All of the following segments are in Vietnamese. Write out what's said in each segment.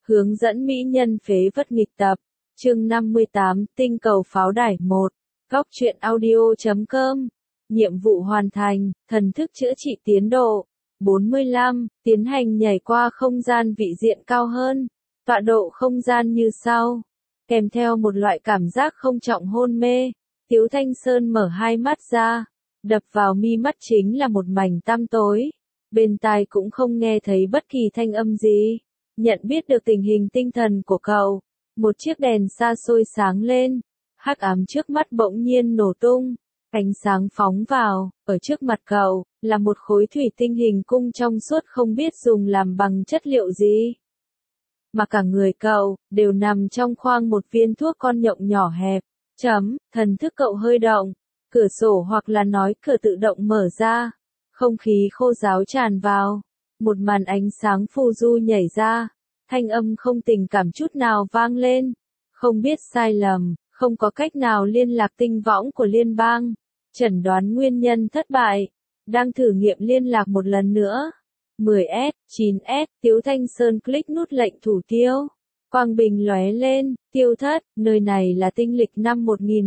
Hướng dẫn mỹ nhân phế vật nghịch tập. Chương 58, tinh cầu pháo đài 1. Góc truyện audio.com. Nhiệm vụ hoàn thành, thần thức chữa trị tiến độ. 45, tiến hành nhảy qua không gian vị diện cao hơn. Tọa độ không gian như sau. Kèm theo một loại cảm giác không trọng hôn mê, Tiếu Thanh Sơn mở hai mắt ra. Đập vào mi mắt chính là một mảnh tăm tối. Bên tai cũng không nghe thấy bất kỳ thanh âm gì. Nhận biết được tình hình tinh thần của cậu. Một chiếc đèn xa xôi sáng lên. Hắc ám trước mắt bỗng nhiên nổ tung. Ánh sáng phóng vào, ở trước mặt cậu, là một khối thủy tinh hình cung trong suốt không biết dùng làm bằng chất liệu gì. Mà cả người cậu, đều nằm trong khoang một viên thuốc con nhộng nhỏ hẹp. Thần thức cậu hơi động. Cửa sổ hoặc là nói cửa tự động mở ra. Không khí khô ráo tràn vào. Một màn ánh sáng phù du nhảy ra. Thanh âm không tình cảm chút nào vang lên. Không biết sai lầm, không có cách nào liên lạc tinh võng của liên bang. Chẩn đoán nguyên nhân thất bại. Đang thử nghiệm liên lạc một lần nữa. 10S, 9S, Tiếu Thanh Sơn click nút lệnh thủ tiêu. Quang bình lóe lên, tiêu thất, nơi này là tinh lịch năm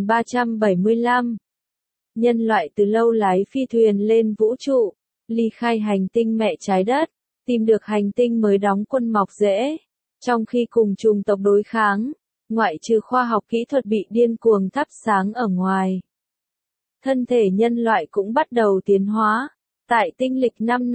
1375. Nhân loại từ lâu lái phi thuyền lên vũ trụ, ly khai hành tinh mẹ trái đất, tìm được hành tinh mới đóng quân mọc rễ. Trong khi cùng chủng tộc đối kháng, ngoại trừ khoa học kỹ thuật bị điên cuồng thắp sáng ở ngoài. Thân thể nhân loại cũng bắt đầu tiến hóa. Tại tinh lịch năm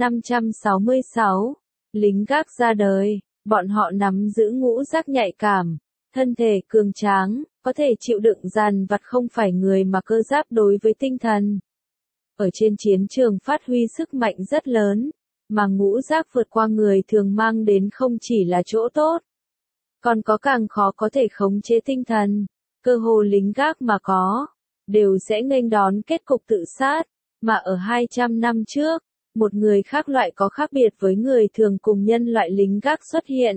566, lính gác ra đời, bọn họ nắm giữ ngũ giác nhạy cảm, thân thể cường tráng, có thể chịu đựng dằn vặt không phải người mà cơ giáp đối với tinh thần. Ở trên chiến trường phát huy sức mạnh rất lớn, mà ngũ giác vượt qua người thường mang đến không chỉ là chỗ tốt, còn có càng khó có thể khống chế tinh thần, cơ hồ lính gác mà có, đều sẽ nghênh đón kết cục tự sát. Mà ở 200 năm trước, một người khác loại có khác biệt với người thường cùng nhân loại lính gác xuất hiện.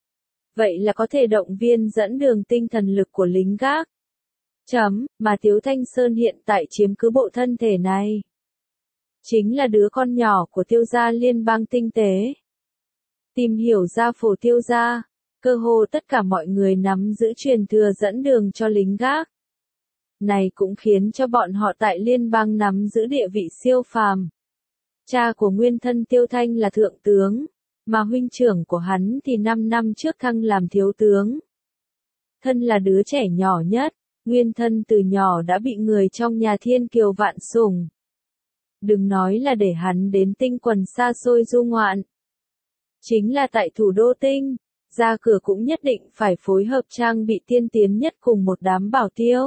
Vậy là có thể động viên dẫn đường tinh thần lực của lính gác. Mà Tiếu Thanh Sơn hiện tại chiếm cứ bộ thân thể này. Chính là đứa con nhỏ của Tiêu gia liên bang tinh tế. Tìm hiểu ra phổ Tiêu gia, cơ hồ tất cả mọi người nắm giữ truyền thừa dẫn đường cho lính gác. Này cũng khiến cho bọn họ tại liên bang nắm giữ địa vị siêu phàm. Cha của nguyên thân Tiêu Thanh là thượng tướng, mà huynh trưởng của hắn thì 5 năm trước thăng làm thiếu tướng. Thân là đứa trẻ nhỏ nhất, nguyên thân từ nhỏ đã bị người trong nhà thiên kiều vạn sủng. Đừng nói là để hắn đến tinh quần xa xôi du ngoạn. Chính là tại thủ đô tinh, ra cửa cũng nhất định phải phối hợp trang bị tiên tiến nhất cùng một đám bảo tiêu.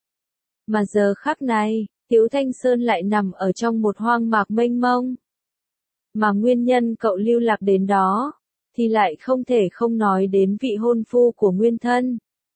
Mà giờ khắc này, Tiếu Thanh Sơn lại nằm ở trong một hoang mạc mênh mông. Mà nguyên nhân cậu lưu lạc đến đó, thì lại không thể không nói đến vị hôn phu của nguyên thân.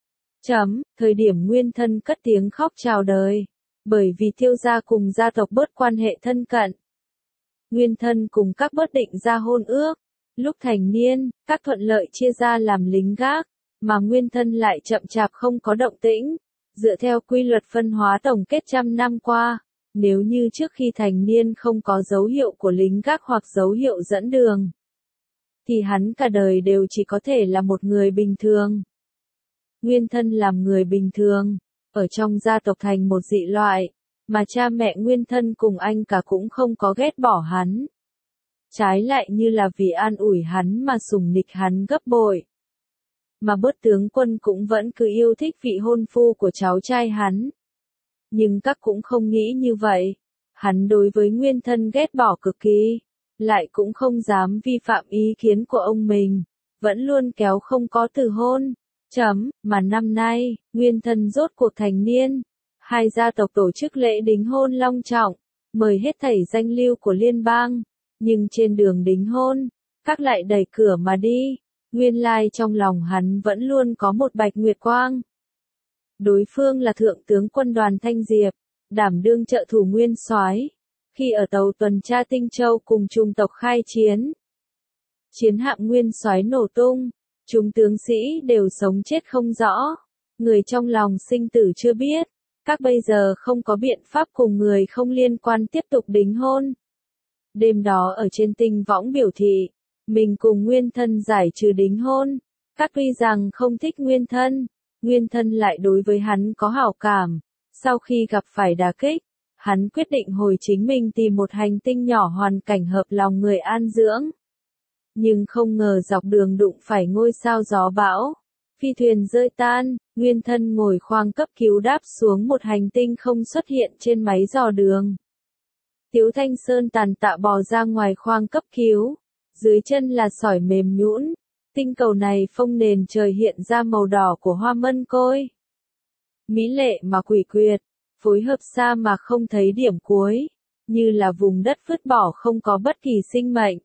Thời điểm nguyên thân cất tiếng khóc chào đời, bởi vì Tiêu gia cùng gia tộc bớt quan hệ thân cận. Nguyên thân cùng các bớt định ra hôn ước, lúc thành niên, các thuận lợi chia ra làm lính gác, mà nguyên thân lại chậm chạp không có động tĩnh. Dựa theo quy luật phân hóa tổng kết trăm năm qua, nếu như trước khi thành niên không có dấu hiệu của lính gác hoặc dấu hiệu dẫn đường, thì hắn cả đời đều chỉ có thể là một người bình thường. Nguyên thân làm người bình thường, ở trong gia tộc thành một dị loại, mà cha mẹ nguyên thân cùng anh cả cũng không có ghét bỏ hắn. Trái lại như là vì an ủi hắn mà sủng nịch hắn gấp bội. Mà bớt tướng quân cũng vẫn cứ yêu thích vị hôn phu của cháu trai hắn. Nhưng các cũng không nghĩ như vậy. Hắn đối với nguyên thân ghét bỏ cực kỳ, lại cũng không dám vi phạm ý kiến của ông mình, vẫn luôn kéo không có từ hôn. Mà năm nay, nguyên thân rốt cuộc thành niên, hai gia tộc tổ chức lễ đính hôn long trọng, mời hết thảy danh lưu của liên bang, nhưng trên đường đính hôn, các lại đẩy cửa mà đi. Nguyên lai trong lòng hắn vẫn luôn có một bạch nguyệt quang. Đối phương là thượng tướng quân Đoàn Thanh Diệp, đảm đương trợ thủ nguyên soái, khi ở tàu tuần tra Tinh Châu cùng chủng tộc khai chiến. Chiến hạm nguyên soái nổ tung, chúng tướng sĩ đều sống chết không rõ, người trong lòng sinh tử chưa biết, các bây giờ không có biện pháp cùng người không liên quan tiếp tục đính hôn. Đêm đó ở trên tinh võng biểu thị, mình cùng nguyên thân giải trừ đính hôn, Các tuy rằng không thích Nguyên thân lại đối với hắn có hảo cảm. Sau khi gặp phải đả kích, hắn quyết định hồi chính mình tìm một hành tinh nhỏ hoàn cảnh hợp lòng người an dưỡng. Nhưng không ngờ dọc đường đụng phải ngôi sao gió bão. Phi thuyền rơi tan, Nguyên thân ngồi khoang cấp cứu đáp xuống một hành tinh không xuất hiện trên máy dò đường. Tiếu Thanh Sơn tàn tạ bò ra ngoài khoang cấp cứu. Dưới chân là sỏi mềm nhũn. Tinh cầu này phông nền trời hiện ra màu đỏ của hoa mân côi. Mỹ lệ mà quỷ quyệt, phối hợp xa mà không thấy điểm cuối, như là vùng đất vứt bỏ không có bất kỳ sinh mệnh.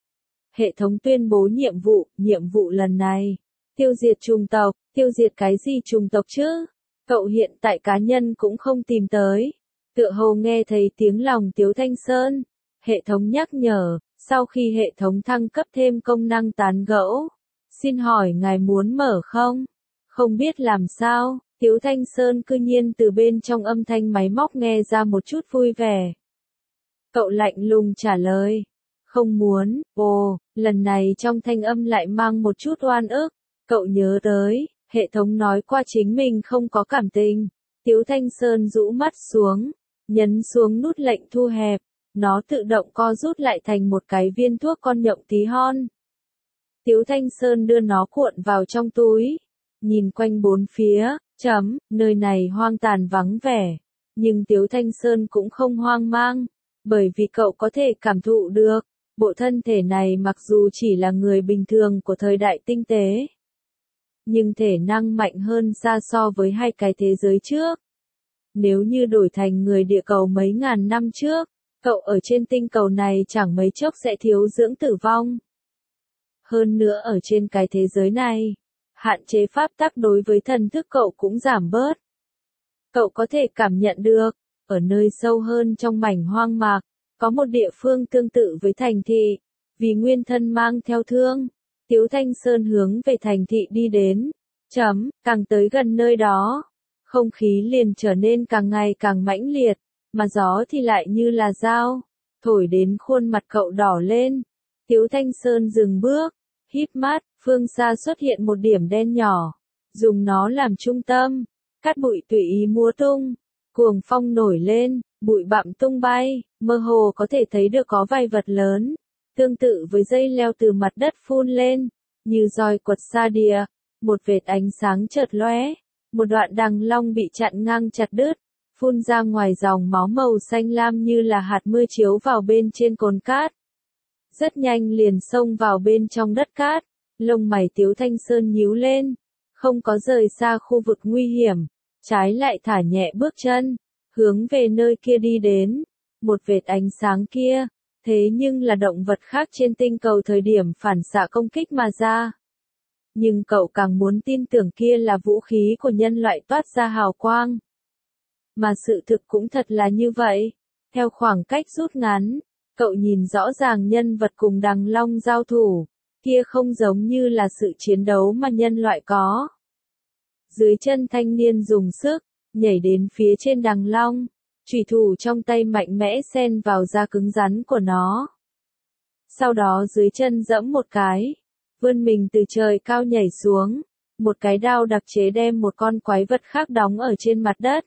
Hệ thống tuyên bố nhiệm vụ lần này, tiêu diệt chủng tộc, tiêu diệt cái gì chủng tộc chứ? Cậu hiện tại cá nhân cũng không tìm tới. Tựa hồ nghe thấy tiếng lòng Tiếu Thanh Sơn. Hệ thống nhắc nhở, sau khi hệ thống thăng cấp thêm công năng tán gẫu. Xin hỏi ngài muốn mở không? Không biết làm sao, Tiếu Thanh Sơn cư nhiên từ bên trong âm thanh máy móc nghe ra một chút vui vẻ. Cậu lạnh lùng trả lời. Không muốn, lần này trong thanh âm lại mang một chút oan ức. Cậu nhớ tới, hệ thống nói qua chính mình không có cảm tình. Tiếu Thanh Sơn rũ mắt xuống, nhấn xuống nút lệnh thu hẹp. Nó tự động co rút lại thành một cái viên thuốc con nhộng tí hon. Tiếu Thanh Sơn đưa nó cuộn vào trong túi. Nhìn quanh bốn phía, nơi này hoang tàn vắng vẻ. Nhưng Tiếu Thanh Sơn cũng không hoang mang. Bởi vì cậu có thể cảm thụ được. Bộ thân thể này mặc dù chỉ là người bình thường của thời đại tinh tế. Nhưng thể năng mạnh hơn xa so với hai cái thế giới trước. Nếu như đổi thành người địa cầu mấy ngàn năm trước, cậu ở trên tinh cầu này chẳng mấy chốc sẽ thiếu dưỡng tử vong. Hơn nữa ở trên cái thế giới này, hạn chế pháp tắc đối với thần thức cậu cũng giảm bớt. Cậu có thể cảm nhận được, ở nơi sâu hơn trong mảnh hoang mạc, có một địa phương tương tự với thành thị, vì nguyên thân mang theo thương. Tiếu Thanh Sơn hướng về thành thị đi đến. Càng tới gần nơi đó, không khí liền trở nên càng ngày càng mãnh liệt, mà gió thì lại như là dao, thổi đến khuôn mặt cậu đỏ lên. Tiếu Thanh Sơn dừng bước, híp mắt, phương xa xuất hiện một điểm đen nhỏ, dùng nó làm trung tâm, cát bụi tùy ý múa tung, cuồng phong nổi lên, bụi bặm tung bay, mơ hồ có thể thấy được có vài vật lớn, tương tự với dây leo từ mặt đất phun lên, như roi quật sa đìa, một vệt ánh sáng chợt lóe, một đoạn đằng long bị chặn ngang chặt đứt, phun ra ngoài dòng máu màu xanh lam như là hạt mưa chiếu vào bên trên cồn cát. Rất nhanh liền xông vào bên trong đất cát, lông mày Tiếu Thanh Sơn nhíu lên, không có rời xa khu vực nguy hiểm, trái lại thả nhẹ bước chân, hướng về nơi kia đi đến. Một vệt ánh sáng kia, thế nhưng là động vật khác trên tinh cầu thời điểm phản xạ công kích mà ra. Nhưng cậu càng muốn tin tưởng kia là vũ khí của nhân loại toát ra hào quang. Mà sự thực cũng thật là như vậy. Theo khoảng cách rút ngắn, cậu nhìn rõ ràng nhân vật cùng đằng long giao thủ, kia không giống như là sự chiến đấu mà nhân loại có. Dưới chân thanh niên dùng sức, nhảy đến phía trên đằng long, chủy thủ trong tay mạnh mẽ xen vào da cứng rắn của nó. Sau đó dưới chân giẫm một cái, vươn mình từ trời cao nhảy xuống, một cái đao đặc chế đem một con quái vật khác đóng ở trên mặt đất.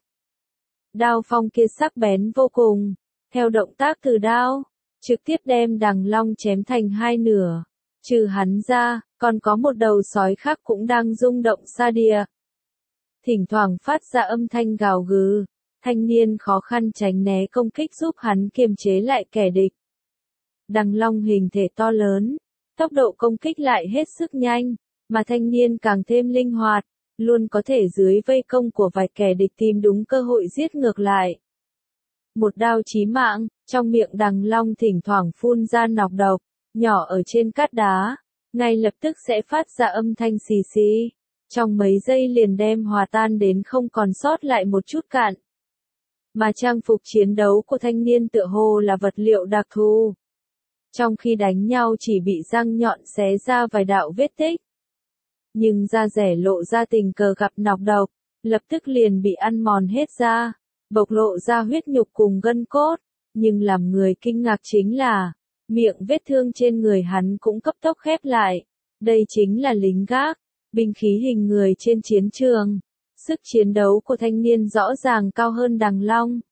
Đao phong kia sắc bén vô cùng, theo động tác từ đao, trực tiếp đem đằng long chém thành hai nửa. Trừ hắn ra, còn có một đầu sói khác cũng đang rung động sa đìa. Thỉnh thoảng phát ra âm thanh gào gừ, thanh niên khó khăn tránh né công kích giúp hắn kiềm chế lại kẻ địch. Đằng long hình thể to lớn, tốc độ công kích lại hết sức nhanh, mà thanh niên càng thêm linh hoạt, luôn có thể dưới vây công của vài kẻ địch tìm đúng cơ hội giết ngược lại. Một đao chí mạng, trong miệng đằng long thỉnh thoảng phun ra nọc độc, nhỏ ở trên cát đá, ngay lập tức sẽ phát ra âm thanh xì xì, trong mấy giây liền đem hòa tan đến không còn sót lại một chút cạn. Mà trang phục chiến đấu của thanh niên tựa hồ là vật liệu đặc thù. Trong khi đánh nhau chỉ bị răng nhọn xé ra vài đạo vết tích. Nhưng da rẻ lộ ra tình cờ gặp nọc độc, lập tức liền bị ăn mòn hết ra, bộc lộ ra huyết nhục cùng gân cốt. Nhưng làm người kinh ngạc chính là, miệng vết thương trên người hắn cũng cấp tốc khép lại. Đây chính là lính gác, binh khí hình người trên chiến trường. Sức chiến đấu của thanh niên rõ ràng cao hơn Đằng Long.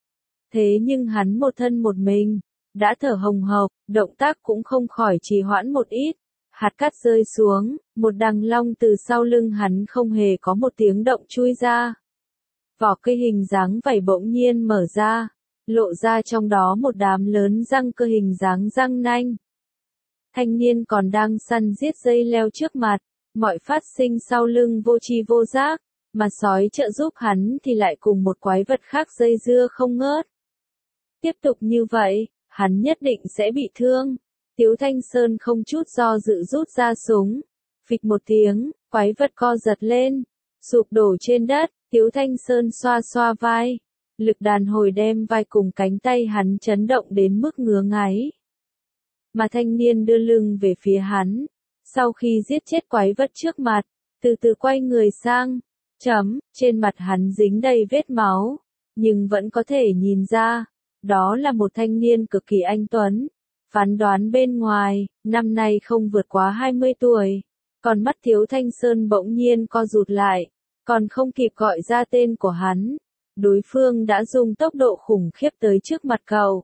Thế nhưng hắn một thân một mình, đã thở hồng hộc, động tác cũng không khỏi trì hoãn một ít. Hạt cát rơi xuống, một Đằng Long từ sau lưng hắn không hề có một tiếng động chui ra. Vỏ cây hình dáng vảy bỗng nhiên mở ra, lộ ra trong đó một đám lớn răng cơ hình dáng răng nanh. Thanh niên còn đang săn giết dây leo trước mặt, mọi phát sinh sau lưng vô tri vô giác, mà sói trợ giúp hắn thì lại cùng một quái vật khác dây dưa không ngớt. Tiếp tục như vậy, hắn nhất định sẽ bị thương. Tiếu Thanh Sơn không chút do dự rút ra súng. Phịch một tiếng, quái vật co giật lên, sụp đổ trên đất. Tiếu Thanh Sơn xoa xoa vai. Lực đàn hồi đem vai cùng cánh tay hắn chấn động đến mức ngứa ngáy. Mà thanh niên đưa lưng về phía hắn. Sau khi giết chết quái vật trước mặt, từ từ quay người sang. Trên mặt hắn dính đầy vết máu. Nhưng vẫn có thể nhìn ra. Đó là một thanh niên cực kỳ anh tuấn. Phán đoán bên ngoài, năm nay không vượt quá 20 tuổi. Còn mắt Tiếu Thanh Sơn bỗng nhiên co rụt lại. Còn không kịp gọi ra tên của hắn. Đối phương đã dùng tốc độ khủng khiếp tới trước mặt cậu.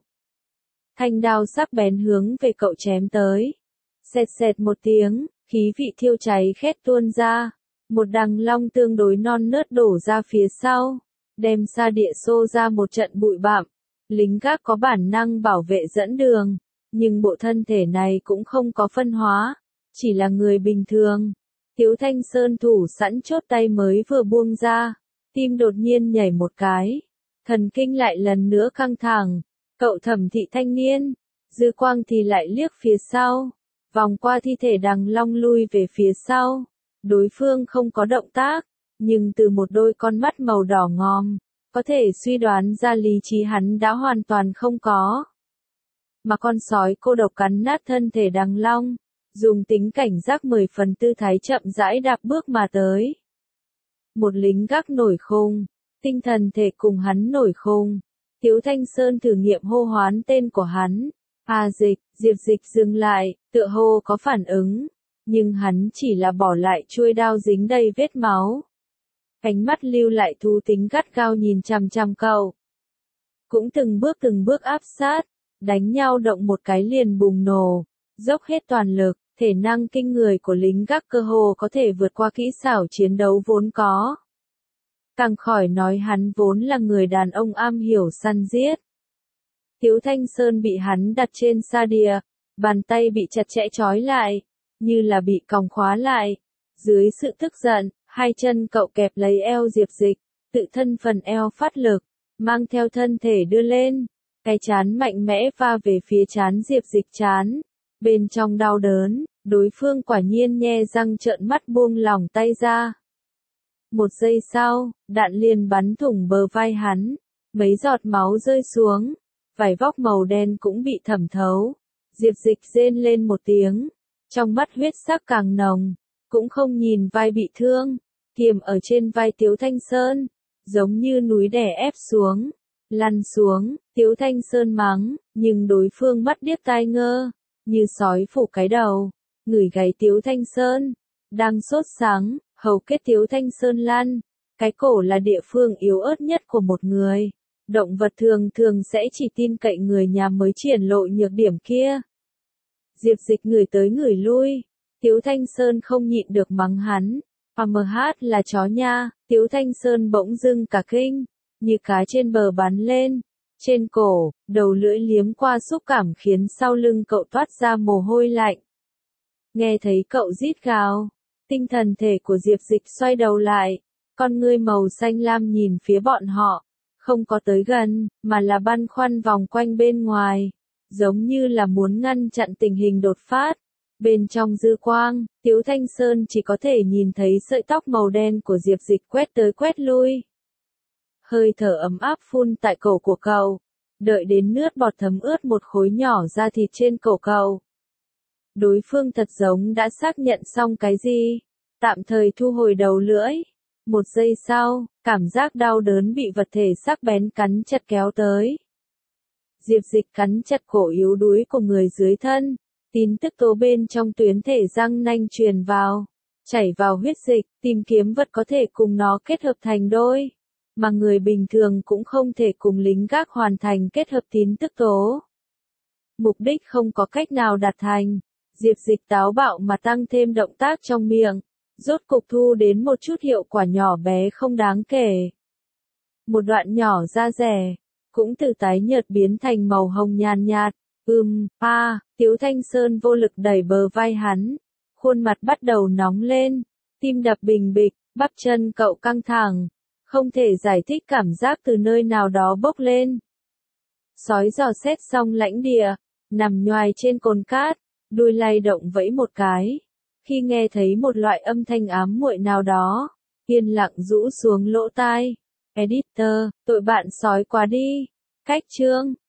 Thanh đao sắc bén hướng về cậu chém tới. Xẹt xẹt một tiếng, khí vị thiêu cháy khét tuôn ra. Một Đằng Long tương đối non nớt đổ ra phía sau. Đem xa địa xô ra một trận bụi bặm. Lính gác có bản năng bảo vệ dẫn đường. Nhưng bộ thân thể này cũng không có phân hóa. Chỉ là người bình thường. Tiếu Thanh Sơn thủ sẵn chốt tay mới vừa buông ra. Tim đột nhiên nhảy một cái. Thần kinh lại lần nữa căng thẳng. Cậu thẩm thị thanh niên. Dư quang thì lại liếc phía sau. Vòng qua thi thể Đằng Long lui về phía sau. Đối phương không có động tác. Nhưng từ một đôi con mắt màu đỏ ngòm. Có thể suy đoán ra lý trí hắn đã hoàn toàn không có. Mà con sói cô độc cắn nát thân thể Đằng Long. Dùng tính cảnh giác 10 phần tư thái chậm rãi đạp bước mà tới. Một lính gác nổi khùng, tinh thần thể cùng hắn nổi khùng. Tiếu Thanh Sơn thử nghiệm hô hoán tên của hắn. Dịch, Diệp Dịch dừng lại, tựa hồ có phản ứng. Nhưng hắn chỉ là bỏ lại chuôi đao dính đầy vết máu. Ánh mắt lưu lại thú tính gắt gao nhìn chằm chằm cậu. Cũng từng bước áp sát, đánh nhau động một cái liền bùng nổ, dốc hết toàn lực. Thể năng kinh người của lính gác cơ hồ có thể vượt qua kỹ xảo chiến đấu vốn có. Càng khỏi nói hắn vốn là người đàn ông am hiểu săn giết. Tiếu Thanh Sơn bị hắn đặt trên sa địa, bàn tay bị chặt chẽ trói lại, như là bị còng khóa lại. Dưới sự tức giận, hai chân cậu kẹp lấy eo Diệp Dịch, tự thân phần eo phát lực, mang theo thân thể đưa lên, cái trán mạnh mẽ va về phía trán Diệp Dịch trán. Bên trong đau đớn, đối phương quả nhiên nhe răng trợn mắt buông lỏng tay ra. Một giây sau, đạn liền bắn thủng bờ vai hắn, mấy giọt máu rơi xuống, vải vóc màu đen cũng bị thẩm thấu. Diệp Dịch rên lên một tiếng, trong mắt huyết sắc càng nồng, cũng không nhìn vai bị thương, kiềm ở trên vai Tiếu Thanh Sơn, giống như núi đè ép xuống, lăn xuống. Tiếu Thanh Sơn mắng, nhưng đối phương mắt điếc tai ngơ. Như sói phủ cái đầu, ngửi gáy Tiếu Thanh Sơn, đang sốt sắng, hầu kết Tiếu Thanh Sơn lăn, cái cổ là địa phương yếu ớt nhất của một người. Động vật thường thường sẽ chỉ tin cậy người nhà mới triển lộ nhược điểm kia. Diệp Dịch ngửi tới ngửi lui, Tiếu Thanh Sơn không nhịn được mắng hắn, là chó nha. Tiếu Thanh Sơn bỗng dưng cả kinh, như cá trên bờ bắn lên. Trên cổ, đầu lưỡi liếm qua xúc cảm khiến sau lưng cậu toát ra mồ hôi lạnh. Nghe thấy cậu rít gào, tinh thần thể của Diệp Dịch xoay đầu lại, con ngươi màu xanh lam nhìn phía bọn họ, không có tới gần, mà là băn khoăn vòng quanh bên ngoài, giống như là muốn ngăn chặn tình hình đột phát. Bên trong dư quang, Tiếu Thanh Sơn chỉ có thể nhìn thấy sợi tóc màu đen của Diệp Dịch quét tới quét lui. Hơi thở ấm áp phun tại cổ của cậu, đợi đến nước bọt thấm ướt một khối nhỏ da thịt trên cổ cậu. Đối phương thật giống đã xác nhận xong cái gì, tạm thời thu hồi đầu lưỡi. Một giây sau, cảm giác đau đớn bị vật thể sắc bén cắn chặt kéo tới. Diệp Dịch cắn chặt cổ yếu đuối của người dưới thân, tin tức tố bên trong tuyến thể răng nanh truyền vào. chảy vào huyết dịch, tìm kiếm vật có thể cùng nó kết hợp thành đôi. Mà người bình thường cũng không thể cùng lính gác hoàn thành kết hợp tín tức tố. Mục đích không có cách nào đạt thành. Diệp Dịch táo bạo mà tăng thêm động tác trong miệng, rốt cục thu đến một chút hiệu quả nhỏ bé không đáng kể. Một đoạn nhỏ da rẻ, cũng từ tái nhợt biến thành màu hồng nhàn nhạt. Tiếu Thanh Sơn vô lực đẩy bờ vai hắn, khuôn mặt bắt đầu nóng lên, tim đập bình bịch, bắp chân cậu căng thẳng, không thể giải thích cảm giác từ nơi nào đó bốc lên. Sói dò xét xong lãnh địa, nằm nhoài trên cồn cát, đuôi lay động vẫy một cái, khi nghe thấy một loại âm thanh ám muội nào đó, yên lặng rũ xuống lỗ tai. Editor, tội bạn sói quá đi. Cách chương